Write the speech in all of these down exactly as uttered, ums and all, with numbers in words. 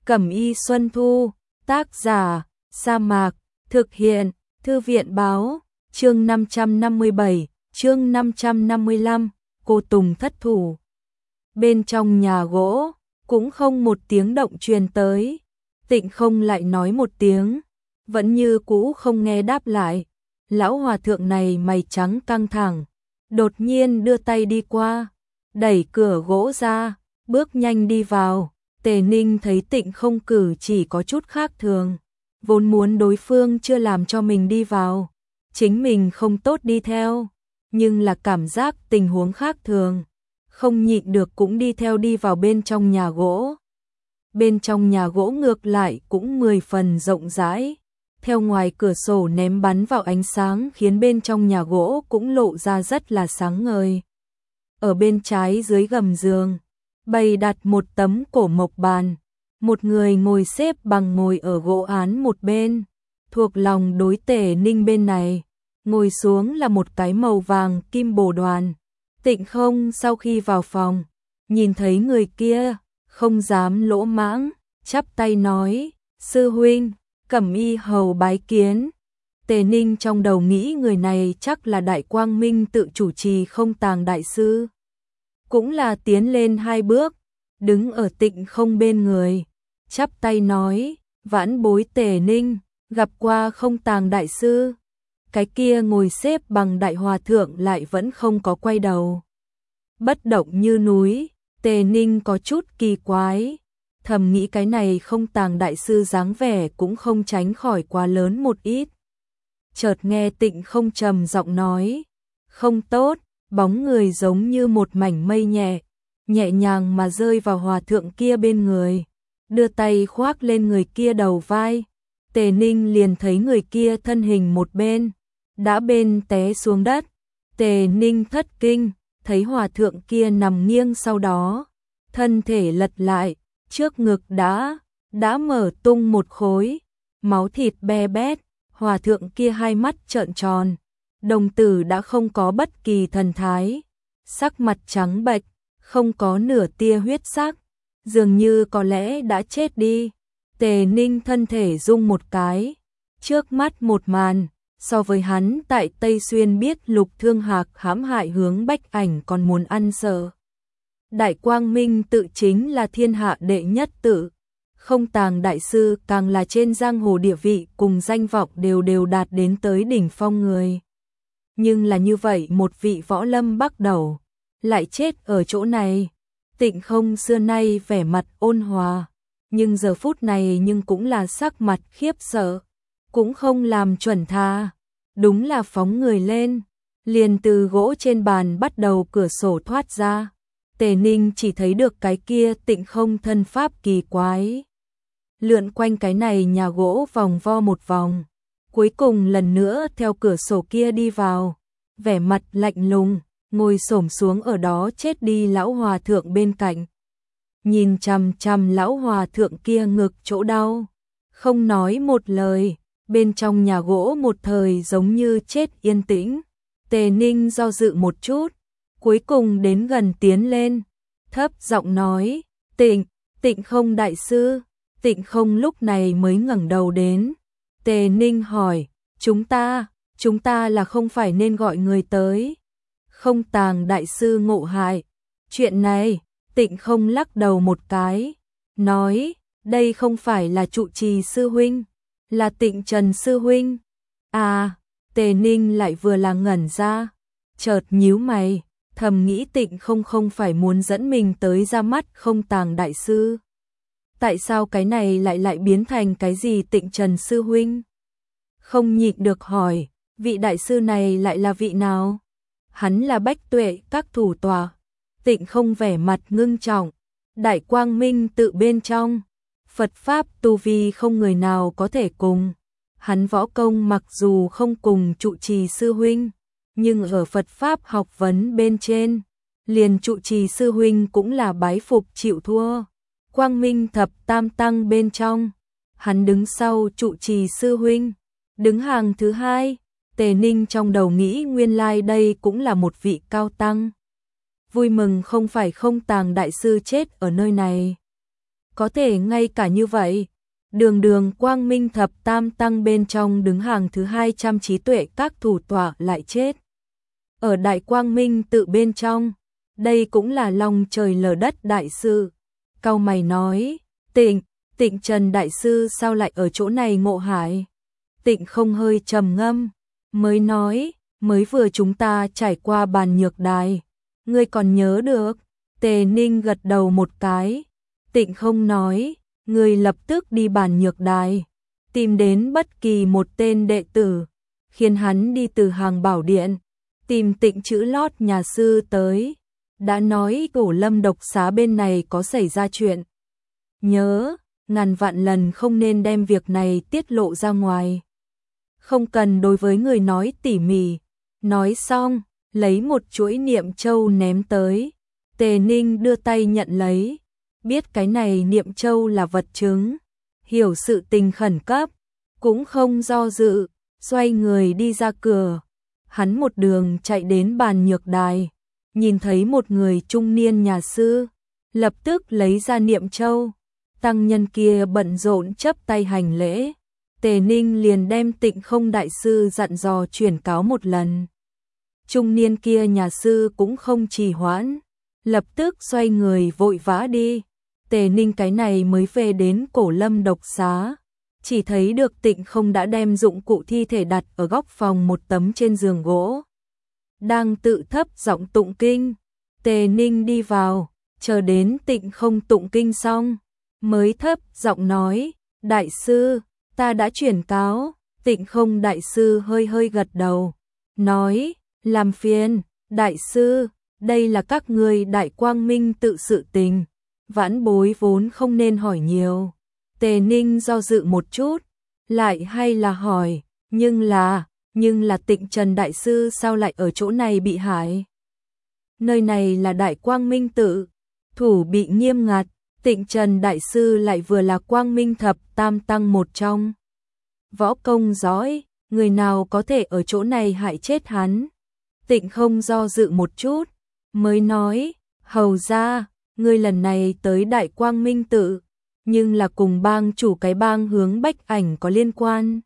Cẩm Y Xuân Thu, tác giả, Sa Mạc, thực hiện, Thư viện báo, chương năm trăm năm mươi bảy, chương năm trăm năm mươi lăm, cô Tùng thất thủ. Bên trong nhà gỗ, cũng không một tiếng động truyền tới, Tịnh Không lại nói một tiếng, vẫn như cũ không nghe đáp lại. Lão hòa thượng này mày trắng căng thẳng, đột nhiên đưa tay đi qua, đẩy cửa gỗ ra, bước nhanh đi vào. Tề Ninh thấy Tịnh Không cử chỉ có chút khác thường, vốn muốn đối phương chưa làm cho mình đi vào, chính mình không tốt đi theo, nhưng là cảm giác tình huống khác thường, không nhịn được cũng đi theo đi vào bên trong nhà gỗ. Bên trong nhà gỗ ngược lại cũng mười phần rộng rãi, theo ngoài cửa sổ ném bắn vào ánh sáng khiến bên trong nhà gỗ cũng lộ ra rất là sáng ngời. Ở bên trái dưới gầm giường, bày đặt một tấm cổ mộc bàn, một người ngồi xếp bằng ngồi ở gỗ án một bên, thuộc lòng đối Tề Ninh bên này, ngồi xuống là một cái màu vàng kim bồ đoàn. Tịnh Không sau khi vào phòng, nhìn thấy người kia, không dám lỗ mãng, chắp tay nói, sư huynh, Cẩm Y hầu bái kiến. Tề Ninh trong đầu nghĩ người này chắc là Đại Quang Minh tự chủ trì Không Tàng đại sư. Cũng là tiến lên hai bước, đứng ở Tịnh Không bên người, chắp tay nói, vãn bối Tề Ninh, gặp qua Không Tàng đại sư. Cái kia ngồi xếp bằng đại hòa thượng lại vẫn không có quay đầu, bất động như núi. Tề Ninh có chút kỳ quái, thầm nghĩ cái này Không Tàng đại sư dáng vẻ cũng không tránh khỏi quá lớn một ít. Chợt nghe Tịnh Không trầm giọng nói, không tốt. Bóng người giống như một mảnh mây nhẹ, nhẹ nhàng mà rơi vào hòa thượng kia bên người, đưa tay khoác lên người kia đầu vai. Tề Ninh liền thấy người kia thân hình một bên, đã bên té xuống đất. Tề Ninh thất kinh, thấy hòa thượng kia nằm nghiêng, sau đó thân thể lật lại, trước ngực đã, đã mở tung một khối, máu thịt be bét. Hòa thượng kia hai mắt trợn tròn, đồng tử đã không có bất kỳ thần thái, sắc mặt trắng bệch, không có nửa tia huyết sắc, dường như có lẽ đã chết đi. Tề Ninh thân thể rung một cái, trước mắt một màn, so với hắn tại Tây Xuyên biết Lục Thương Hạc hãm hại Hướng Bách Ảnh còn muốn ăn sợ. Đại Quang Minh tự chính là thiên hạ đệ nhất tự, Không Tàng đại sư càng là trên giang hồ địa vị cùng danh vọng đều đều đạt đến tới đỉnh phong người. Nhưng là như vậy một vị võ lâm bắc đầu, lại chết ở chỗ này. Tịnh Không xưa nay vẻ mặt ôn hòa, nhưng giờ phút này nhưng cũng là sắc mặt khiếp sợ, cũng không làm chuẩn tha, đúng là phóng người lên, liền từ gỗ trên bàn bắt đầu cửa sổ thoát ra. Tề Ninh chỉ thấy được cái kia Tịnh Không thân pháp kỳ quái, lượn quanh cái này nhà gỗ vòng vo một vòng, cuối cùng lần nữa theo cửa sổ kia đi vào, vẻ mặt lạnh lùng, ngồi xổm xuống ở đó chết đi lão hòa thượng bên cạnh. Nhìn chằm chằm lão hòa thượng kia ngực chỗ đau, không nói một lời. Bên trong nhà gỗ một thời giống như chết yên tĩnh. Tề Ninh do dự một chút, cuối cùng đến gần tiến lên, thấp giọng nói, Tịnh, Tịnh Không đại sư. Tịnh Không lúc này mới ngẩng đầu đến. Tề Ninh hỏi, chúng ta, chúng ta là không phải nên gọi người tới. Không Tàng đại sư ngộ hại. Chuyện này, Tịnh Không lắc đầu một cái, nói, đây không phải là trụ trì sư huynh, là Tịnh Trần sư huynh. À, Tề Ninh lại vừa là ngẩn ra, chợt nhíu mày, thầm nghĩ Tịnh Không không phải muốn dẫn mình tới ra mắt Không Tàng đại sư. Tại sao cái này lại lại biến thành cái gì Tịnh Trần sư huynh? Không nhịn được hỏi, vị đại sư này lại là vị nào? Hắn là Bách Tuệ các thủ tòa. Tịnh Không vẻ mặt ngưng trọng, Đại Quang Minh tự bên trong, Phật pháp tu vi không người nào có thể cùng. Hắn võ công mặc dù không cùng trụ trì sư huynh, nhưng ở Phật pháp học vấn bên trên, liền trụ trì sư huynh cũng là bái phục chịu thua. Quang Minh thập tam tăng bên trong, hắn đứng sau trụ trì sư huynh, đứng hàng thứ hai. Tề Ninh trong đầu nghĩ nguyên lai like đây cũng là một vị cao tăng. Vui mừng không phải Không Tàng đại sư chết ở nơi này. có thể ngay cả như vậy. Đường đường Quang Minh thập tam tăng bên trong đứng hàng thứ hai trăm trí tuệ các thủ tọa lại chết. Ở Đại Quang Minh tự bên trong, đây cũng là lòng trời lở đất đại sư. Cau mày nói, Tịnh, Tịnh Trần đại sư sao lại ở chỗ này ngộ hại? Tịnh không hơi trầm ngâm, mới nói, mới vừa chúng ta trải qua bàn nhược đài. Ngươi còn nhớ được? Tề Ninh gật đầu một cái. Tịnh không nói, ngươi lập tức đi bàn nhược đài, tìm đến bất kỳ một tên đệ tử, khiến hắn đi từ hàng bảo điện, tìm Tịnh chữ lót nhà sư tới. Đã nói Cổ Lâm độc xá bên này có xảy ra chuyện. Nhớ, ngàn vạn lần không nên đem việc này tiết lộ ra ngoài. Không cần đối với người nói tỉ mỉ. Nói xong, lấy một chuỗi niệm châu ném tới. Tề Ninh đưa tay nhận lấy. Biết cái này niệm châu là vật chứng. Hiểu sự tình khẩn cấp. Cũng không do dự. Xoay người đi ra cửa. Hắn một đường chạy đến bàn nhược đài. Nhìn thấy một người trung niên nhà sư. Lập tức lấy ra niệm châu. Tăng nhân kia bận rộn chấp tay hành lễ. Tề Ninh liền đem Tịnh Không đại sư dặn dò chuyển cáo một lần. Trung niên kia nhà sư cũng không trì hoãn, lập tức xoay người vội vã đi. Tề Ninh cái này mới về đến Cổ Lâm độc xá, chỉ thấy được Tịnh Không đã đem dụng cụ thi thể đặt ở góc phòng một tấm trên giường gỗ. Đang tự thấp giọng tụng kinh. Tề Ninh đi vào, chờ đến Tịnh Không tụng kinh xong, mới thấp giọng nói, đại sư, ta đã chuyển cáo. Tịnh Không đại sư hơi hơi gật đầu, nói, làm phiền, đại sư, đây là các ngươi Đại Quang Minh tự sự tình, vãn bối vốn không nên hỏi nhiều. Tề Ninh do dự một chút, lại hay là hỏi, nhưng là, nhưng là Tịnh Trần đại sư sao lại ở chỗ này bị hại? Nơi này là Đại Quang Minh tự, thủ bị nghiêm ngặt, Tịnh Trần đại sư lại vừa là Quang Minh thập tam tăng một trong. Võ công giỏi, người nào có thể ở chỗ này hại chết hắn? Tịnh Không do dự một chút, mới nói, hầu ra, ngươi lần này tới Đại Quang Minh tự, nhưng là cùng bang chủ cái bang Hướng Bách Ảnh có liên quan.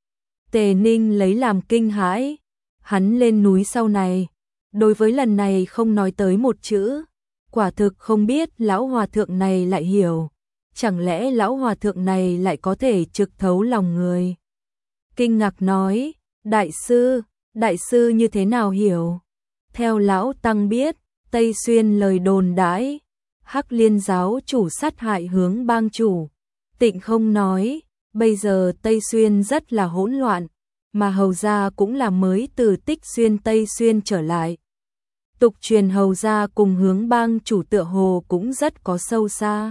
Tề Ninh lấy làm kinh hãi, hắn lên núi sau này, đối với lần này không nói tới một chữ, quả thực không biết lão hòa thượng này lại hiểu, chẳng lẽ lão hòa thượng này lại có thể trực thấu lòng người. Kinh ngạc nói, đại sư, đại sư như thế nào hiểu? Theo lão tăng biết, Tây Xuyên lời đồn đãi, Hắc Liên giáo chủ sát hại Hướng bang chủ. Tịnh Không nói, bây giờ Tây Xuyên rất là hỗn loạn, mà hầu gia cũng là mới từ Tích Xuyên Tây Xuyên trở lại. Tục truyền hầu gia cùng Hướng bang chủ tựa hồ cũng rất có sâu xa.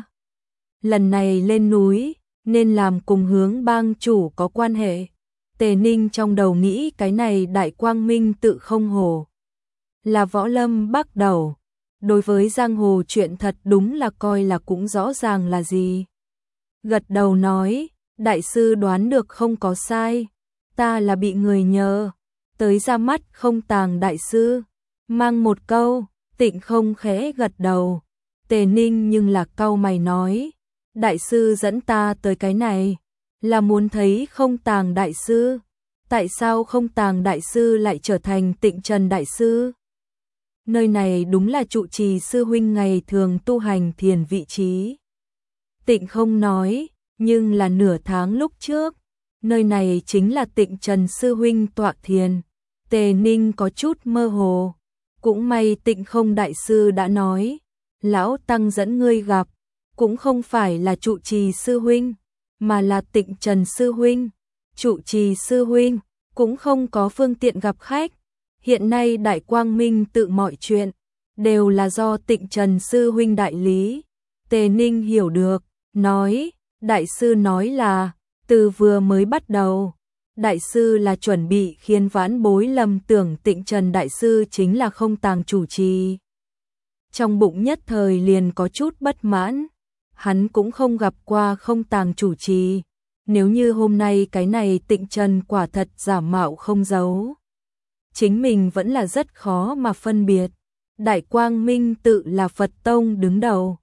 Lần này lên núi, nên làm cùng Hướng bang chủ có quan hệ. Tề Ninh trong đầu nghĩ cái này Đại Quang Minh tự không hồ. Là võ lâm bắt đầu. Đối với giang hồ chuyện thật đúng là coi là cũng rõ ràng là gì. Gật đầu nói, đại sư đoán được không có sai. Ta là bị người nhờ, tới ra mắt không tàng đại sư. Mang một câu, Tịnh Không khẽ gật đầu. Tề Ninh nhưng là cau mày nói, đại sư dẫn ta tới cái này, là muốn thấy không tàng đại sư. Tại sao không tàng đại sư lại trở thành Tịnh Trần đại sư? Nơi này đúng là trụ trì sư huynh ngày thường tu hành thiền vị trí. Tịnh Không nói, nhưng là nửa tháng lúc trước, nơi này chính là Tịnh Trần sư huynh tọa thiền. Tề Ninh có chút mơ hồ. Cũng may Tịnh Không đại sư đã nói, lão tăng dẫn ngươi gặp, cũng không phải là trụ trì sư huynh, mà là Tịnh Trần sư huynh. Trụ trì sư huynh cũng không có phương tiện gặp khách. Hiện nay Đại Quang Minh tự mọi chuyện đều là do Tịnh Trần sư huynh đại lý. Tề Ninh hiểu được, nói, đại sư nói là từ vừa mới bắt đầu, đại sư là chuẩn bị khiến vãn bối lầm tưởng Tịnh Trần đại sư chính là không tàng chủ trì. Trong bụng nhất thời liền có chút bất mãn, hắn cũng không gặp qua không tàng chủ trì. Nếu như hôm nay cái này Tịnh Trần quả thật giả mạo không giấu, chính mình vẫn là rất khó mà phân biệt. Đại Quang Minh tự là Phật tông đứng đầu,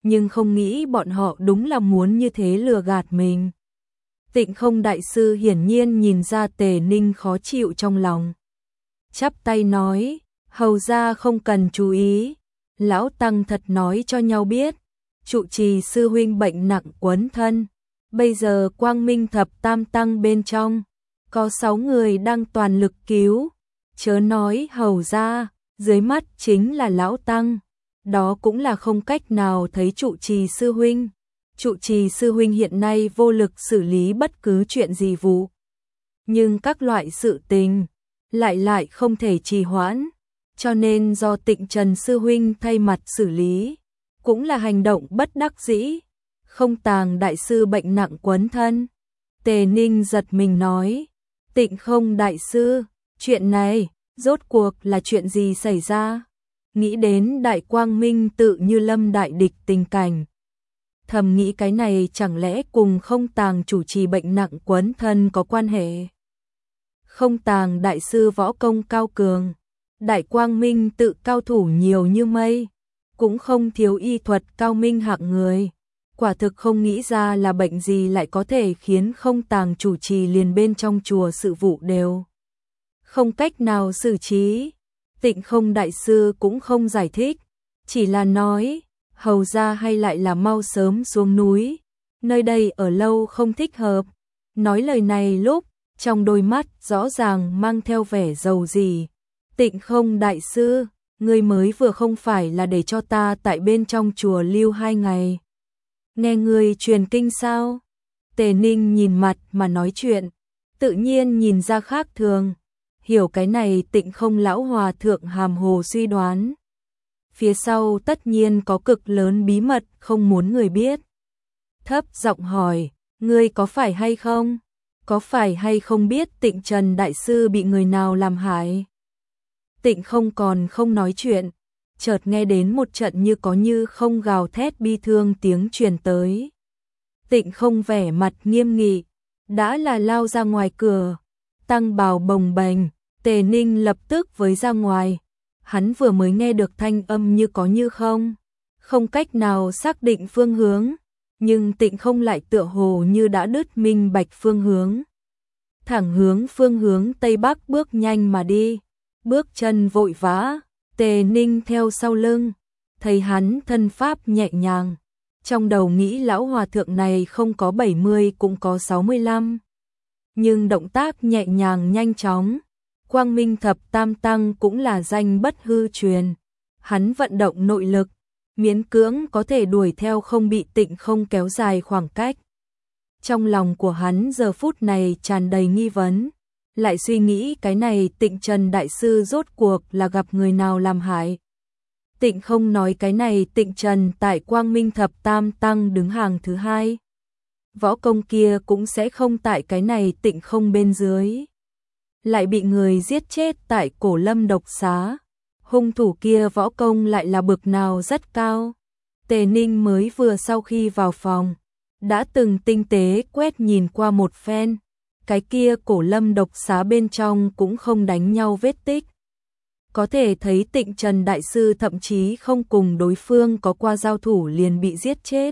nhưng không nghĩ bọn họ đúng là muốn như thế lừa gạt mình. Tịnh Không đại sư hiển nhiên nhìn ra Tề Ninh khó chịu trong lòng. Chắp tay nói, hầu ra không cần chú ý, lão tăng thật nói cho nhau biết, trụ trì sư huynh bệnh nặng quấn thân, bây giờ Quang Minh thập tam tăng bên trong, có sáu người đang toàn lực cứu, chớ nói hầu ra, dưới mắt chính là lão tăng, đó cũng là không cách nào thấy trụ trì sư huynh. Trụ trì sư huynh hiện nay vô lực xử lý bất cứ chuyện gì vụ. Nhưng các loại sự tình lại lại không thể trì hoãn, cho nên do Tịnh Trần sư huynh thay mặt xử lý, cũng là hành động bất đắc dĩ. Không Tàng đại sư bệnh nặng quấn thân. Tề Ninh giật mình nói, Tịnh Không đại sư, chuyện này rốt cuộc là chuyện gì xảy ra? Nghĩ đến Đại Quang Minh tự như lâm đại địch tình cảnh. Thầm nghĩ cái này chẳng lẽ cùng Không Tàng chủ trì bệnh nặng quấn thân có quan hệ? Không Tàng đại sư võ công cao cường, Đại Quang Minh tự cao thủ nhiều như mây, cũng không thiếu y thuật cao minh hạng người. Quả thực không nghĩ ra là bệnh gì lại có thể khiến Không Tàng chủ trì liền bên trong chùa sự vụ đều không cách nào xử trí. Tịnh Không đại sư cũng không giải thích, chỉ là nói, hầu ra hay lại là mau sớm xuống núi, nơi đây ở lâu không thích hợp. Nói lời này lúc, trong đôi mắt rõ ràng mang theo vẻ giàu gì. Tịnh Không đại sư, ngươi mới vừa không phải là để cho ta tại bên trong chùa lưu hai ngày. Nghe ngươi truyền kinh sao? Tề Ninh nhìn mặt mà nói chuyện, tự nhiên nhìn ra khác thường. Hiểu cái này Tịnh Không lão hòa thượng hàm hồ suy đoán. Phía sau tất nhiên có cực lớn bí mật không muốn người biết. Thấp giọng hỏi, ngươi có phải hay không? Có phải hay không biết Tịnh Trần đại sư bị người nào làm hại? Tịnh Không còn không nói chuyện, chợt nghe đến một trận như có như không gào thét bi thương tiếng truyền tới. Tịnh Không vẻ mặt nghiêm nghị, đã là lao ra ngoài cửa, tăng bào bồng bềnh. Tề Ninh lập tức với ra ngoài, hắn vừa mới nghe được thanh âm như có như không, không cách nào xác định phương hướng, nhưng Tịnh Không lại tựa hồ như đã đứt minh bạch phương hướng. Thẳng hướng phương hướng Tây Bắc bước nhanh mà đi, bước chân vội vã, Tề Ninh theo sau lưng, thấy hắn thân pháp nhẹ nhàng, trong đầu nghĩ lão hòa thượng này không có bảy mươi cũng có sáu mươi lăm, nhưng động tác nhẹ nhàng nhanh chóng. Quang Minh thập tam tăng cũng là danh bất hư truyền, hắn vận động nội lực, miễn cưỡng có thể đuổi theo không bị Tịnh Không kéo dài khoảng cách. Trong lòng của hắn giờ phút này tràn đầy nghi vấn, lại suy nghĩ cái này Tịnh Trần đại sư rốt cuộc là gặp người nào làm hại. Tịnh Không nói cái này Tịnh Trần tại Quang Minh thập tam tăng đứng hàng thứ hai. Võ công kia cũng sẽ không tại cái này Tịnh Không bên dưới. Lại bị người giết chết tại Cổ Lâm độc xá. Hung thủ kia võ công lại là bậc nào rất cao. Tề Ninh mới vừa sau khi vào phòng, đã từng tinh tế quét nhìn qua một phen. Cái kia Cổ Lâm độc xá bên trong cũng không đánh nhau vết tích. Có thể thấy Tịnh Trần đại sư thậm chí không cùng đối phương có qua giao thủ liền bị giết chết.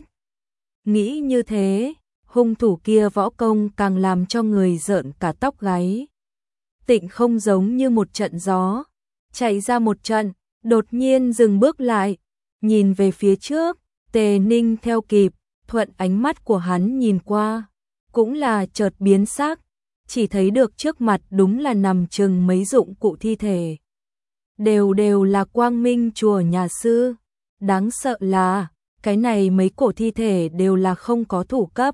Nghĩ như thế, hung thủ kia võ công càng làm cho người rợn cả tóc gáy. Tịnh Không giống như một trận gió, chạy ra một trận, đột nhiên dừng bước lại, nhìn về phía trước, Tề Ninh theo kịp, thuận ánh mắt của hắn nhìn qua, cũng là chợt biến sắc, chỉ thấy được trước mặt đúng là nằm chừng mấy dụng cụ thi thể. Đều đều là Quang Minh chùa nhà sư, đáng sợ là, cái này mấy cổ thi thể đều là không có thủ cấp,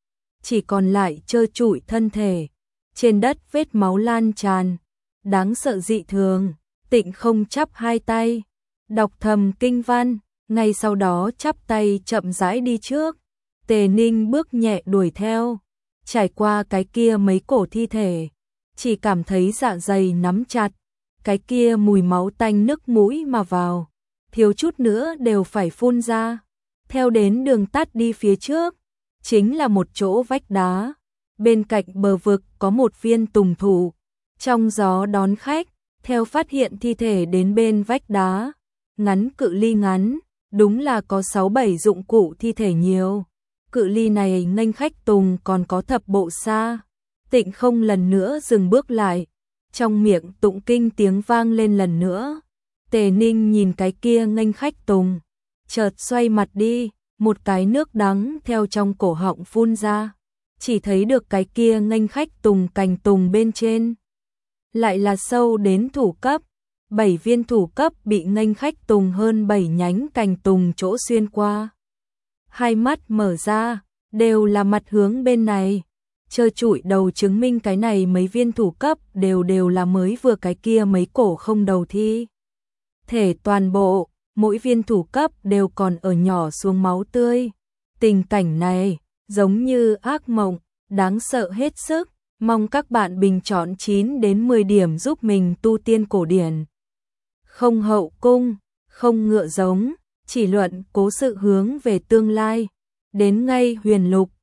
chỉ còn lại trơ trụi thân thể. Trên đất vết máu lan tràn, đáng sợ dị thường. Tịnh Không chắp hai tay, đọc thầm kinh văn, ngay sau đó chắp tay chậm rãi đi trước. Tề Ninh bước nhẹ đuổi theo, trải qua cái kia mấy cổ thi thể, chỉ cảm thấy dạ dày nắm chặt, cái kia mùi máu tanh nức mũi mà vào, thiếu chút nữa đều phải phun ra. Theo đến đường tắt đi phía trước, chính là một chỗ vách đá. Bên cạnh bờ vực có một viên tùng thụ, trong gió đón khách, theo phát hiện thi thể đến bên vách đá, ngắn cự ly ngắn, đúng là có sáu bảy dụng cụ thi thể nhiều. Cự ly này nghênh khách tùng còn có thập bộ xa. Tịnh không lần nữa dừng bước lại, trong miệng tụng kinh tiếng vang lên lần nữa. Tề Ninh nhìn cái kia nghênh khách tùng, chợt xoay mặt đi, một cái nước đắng theo trong cổ họng phun ra, chỉ thấy được cái kia nghênh khách tùng cành tùng bên trên. Lại là sâu đến thủ cấp, bảy viên thủ cấp bị nghênh khách tùng hơn bảy nhánh cành tùng chỗ xuyên qua. Hai mắt mở ra, đều là mặt hướng bên này. Trơ trụi đầu chứng minh cái này mấy viên thủ cấp đều đều là mới vừa cái kia mấy cổ không đầu thi. Thể toàn bộ, mỗi viên thủ cấp đều còn ở nhỏ xuống máu tươi. Tình cảnh này, giống như ác mộng, đáng sợ hết sức. Mong các bạn bình chọn chín đến mười điểm giúp mình tu tiên cổ điển. Không hậu cung, không ngựa giống, chỉ luận cố sự hướng về tương lai. Đến ngay huyền lục,